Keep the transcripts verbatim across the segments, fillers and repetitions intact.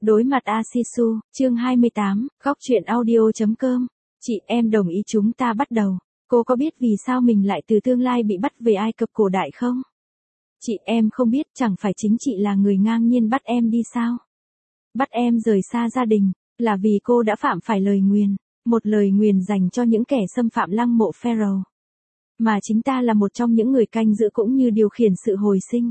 Đối mặt Asisu, chương hai mươi tám, góc truyện audio.com. Chị em đồng ý chúng ta bắt đầu. Cô có biết vì sao mình lại từ tương lai bị bắt về Ai Cập cổ đại không? Chị em không biết, chẳng phải chính chị là người ngang nhiên bắt em đi sao? Bắt em rời xa gia đình, là vì cô đã phạm phải lời nguyền, một lời nguyền dành cho những kẻ xâm phạm lăng mộ Pharaoh. Mà chính ta là một trong những người canh giữ cũng như điều khiển sự hồi sinh.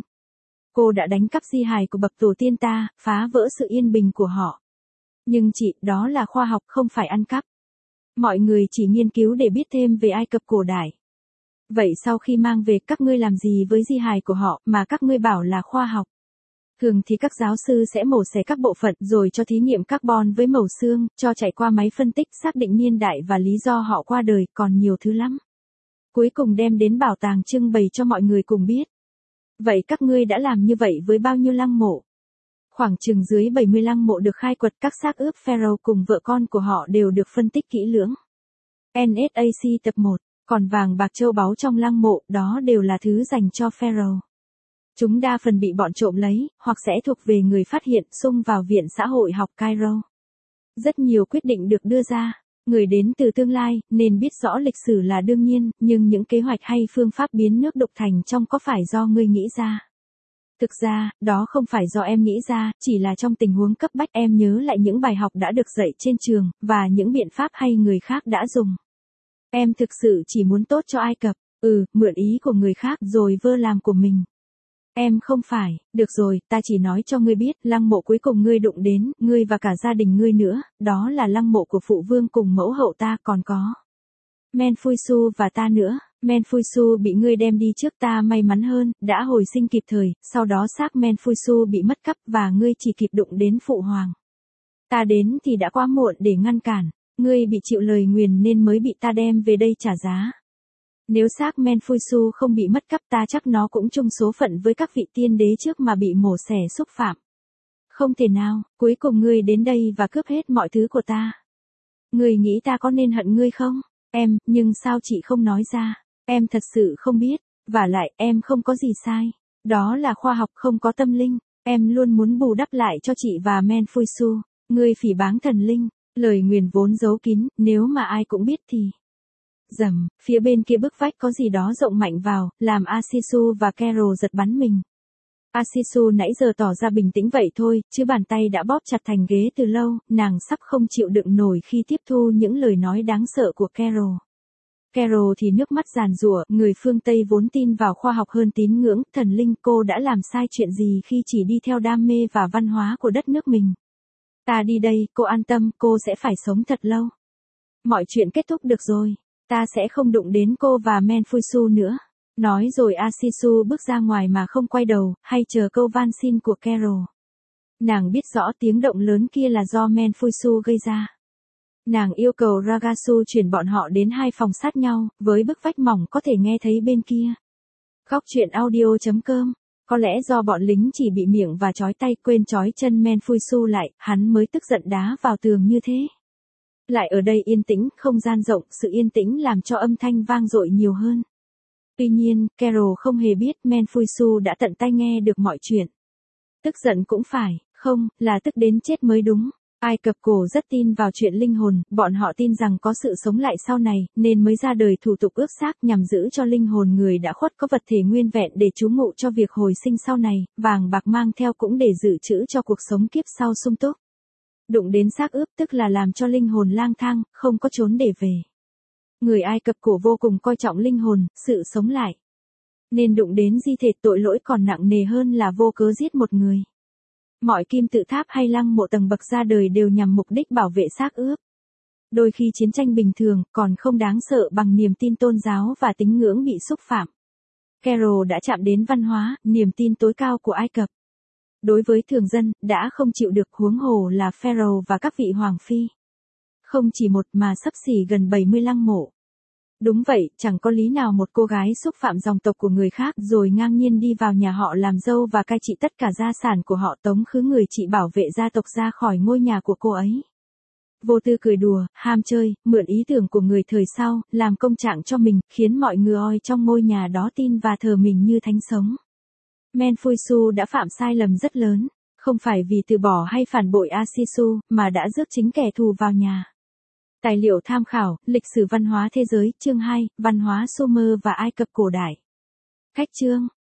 Cô đã đánh cắp di hài của bậc tổ tiên ta, phá vỡ sự yên bình của họ. Nhưng chị, đó là khoa học không phải ăn cắp. Mọi người chỉ nghiên cứu để biết thêm về Ai Cập cổ đại. Vậy sau khi mang về các ngươi làm gì với di hài của họ mà các ngươi bảo là khoa học? Thường thì các giáo sư sẽ mổ xẻ các bộ phận rồi cho thí nghiệm carbon với mẩu xương, cho chạy qua máy phân tích xác định niên đại và lý do họ qua đời, còn nhiều thứ lắm. Cuối cùng đem đến bảo tàng trưng bày cho mọi người cùng biết. Vậy các ngươi đã làm như vậy với bao nhiêu lăng mộ? Khoảng chừng dưới bảy mươi lăng mộ được khai quật, các xác ướp Pharaoh cùng vợ con của họ đều được phân tích kỹ lưỡng. en ét a xê tập một, còn vàng bạc châu báu trong lăng mộ, đó đều là thứ dành cho Pharaoh. Chúng đa phần bị bọn trộm lấy, hoặc sẽ thuộc về người phát hiện, xung vào Viện Xã hội học Cairo. Rất nhiều quyết định được đưa ra. Người đến từ tương lai, nên biết rõ lịch sử là đương nhiên, nhưng những kế hoạch hay phương pháp biến nước đục thành trong có phải do ngươi nghĩ ra? Thực ra, đó không phải do em nghĩ ra, chỉ là trong tình huống cấp bách em nhớ lại những bài học đã được dạy trên trường, và những biện pháp hay người khác đã dùng. Em thực sự chỉ muốn tốt cho Ai Cập, ừ, mượn ý của người khác rồi vơ làm của mình. Em không phải, được rồi, ta chỉ nói cho ngươi biết, lăng mộ cuối cùng ngươi đụng đến, ngươi và cả gia đình ngươi nữa, đó là lăng mộ của phụ vương cùng mẫu hậu ta, còn có Menfuisu và ta nữa. Menfuisu bị ngươi đem đi trước, ta may mắn hơn, đã hồi sinh kịp thời, sau đó xác Menfuisu bị mất cắp và ngươi chỉ kịp đụng đến phụ hoàng. Ta đến thì đã quá muộn để ngăn cản, ngươi bị chịu lời nguyền nên mới bị ta đem về đây trả giá. Nếu xác Menfuisu không bị mất cắp, ta chắc nó cũng chung số phận với các vị tiên đế trước mà bị mổ xẻ xúc phạm. Không thể nào, cuối cùng ngươi đến đây và cướp hết mọi thứ của ta. Ngươi nghĩ ta có nên hận ngươi không? Em, nhưng sao chị không nói ra? Em thật sự không biết, vả lại, em không có gì sai. Đó là khoa học không có tâm linh, em luôn muốn bù đắp lại cho chị và Menfuisu. Ngươi phỉ báng thần linh, lời nguyền vốn giấu kín, nếu mà ai cũng biết thì... Dầm, phía bên kia bức vách có gì đó rộng mạnh vào, làm Asisu và Carol giật bắn mình. Asisu nãy giờ tỏ ra bình tĩnh vậy thôi, chứ bàn tay đã bóp chặt thành ghế từ lâu, nàng sắp không chịu đựng nổi khi tiếp thu những lời nói đáng sợ của Carol. Carol thì nước mắt giàn giụa, người phương Tây vốn tin vào khoa học hơn tín ngưỡng, thần linh, cô đã làm sai chuyện gì khi chỉ đi theo đam mê và văn hóa của đất nước mình. Ta đi đây, cô an tâm, cô sẽ phải sống thật lâu. Mọi chuyện kết thúc được rồi. Ta sẽ không đụng đến cô và Menfuisu nữa. Nói rồi Asisu bước ra ngoài mà không quay đầu, hay chờ câu van xin của Carol. Nàng biết rõ tiếng động lớn kia là do Menfuisu gây ra. Nàng yêu cầu Ragasu chuyển bọn họ đến hai phòng sát nhau, với bức vách mỏng có thể nghe thấy bên kia. Góc truyện audio.com. Có lẽ do bọn lính chỉ bị miệng và trói tay, quên trói chân Menfuisu lại, hắn mới tức giận đá vào tường như thế. Lại ở đây yên tĩnh, không gian rộng, sự yên tĩnh làm cho âm thanh vang dội nhiều hơn. Tuy nhiên, Carol không hề biết Menfuisu đã tận tai nghe được mọi chuyện. Tức giận cũng phải, không, là tức đến chết mới đúng. Ai Cập cổ rất tin vào chuyện linh hồn, bọn họ tin rằng có sự sống lại sau này, nên mới ra đời thủ tục ướp xác nhằm giữ cho linh hồn người đã khuất có vật thể nguyên vẹn để trú ngụ cho việc hồi sinh sau này, vàng bạc mang theo cũng để dự trữ cho cuộc sống kiếp sau sung túc. Đụng đến xác ướp tức là làm cho linh hồn lang thang, không có chốn để về. Người Ai Cập cổ vô cùng coi trọng linh hồn, sự sống lại. Nên đụng đến di thể tội lỗi còn nặng nề hơn là vô cớ giết một người. Mọi kim tự tháp hay lăng mộ tầng bậc ra đời đều nhằm mục đích bảo vệ xác ướp. Đôi khi chiến tranh bình thường còn không đáng sợ bằng niềm tin tôn giáo và tín ngưỡng bị xúc phạm. Carol đã chạm đến văn hóa, niềm tin tối cao của Ai Cập. Đối với thường dân, đã không chịu được, huống hồ là Pharaoh và các vị hoàng phi. Không chỉ một mà xấp xỉ gần bảy mươi lăng mộ. Đúng vậy, chẳng có lý nào một cô gái xúc phạm dòng tộc của người khác rồi ngang nhiên đi vào nhà họ làm dâu và cai trị tất cả gia sản của họ, tống khứ người chị bảo vệ gia tộc ra khỏi ngôi nhà của cô ấy. Vô tư cười đùa, ham chơi, mượn ý tưởng của người thời sau, làm công trạng cho mình, khiến mọi người trong ngôi nhà đó tin và thờ mình như thánh sống. Menfuisu đã phạm sai lầm rất lớn. không phải vì từ bỏ hay phản bội Asisu, mà đã rước chính kẻ thù vào nhà. Tài liệu tham khảo, lịch sử văn hóa thế giới, chương hai, văn hóa Sumer và Ai Cập cổ đại. Khách chương.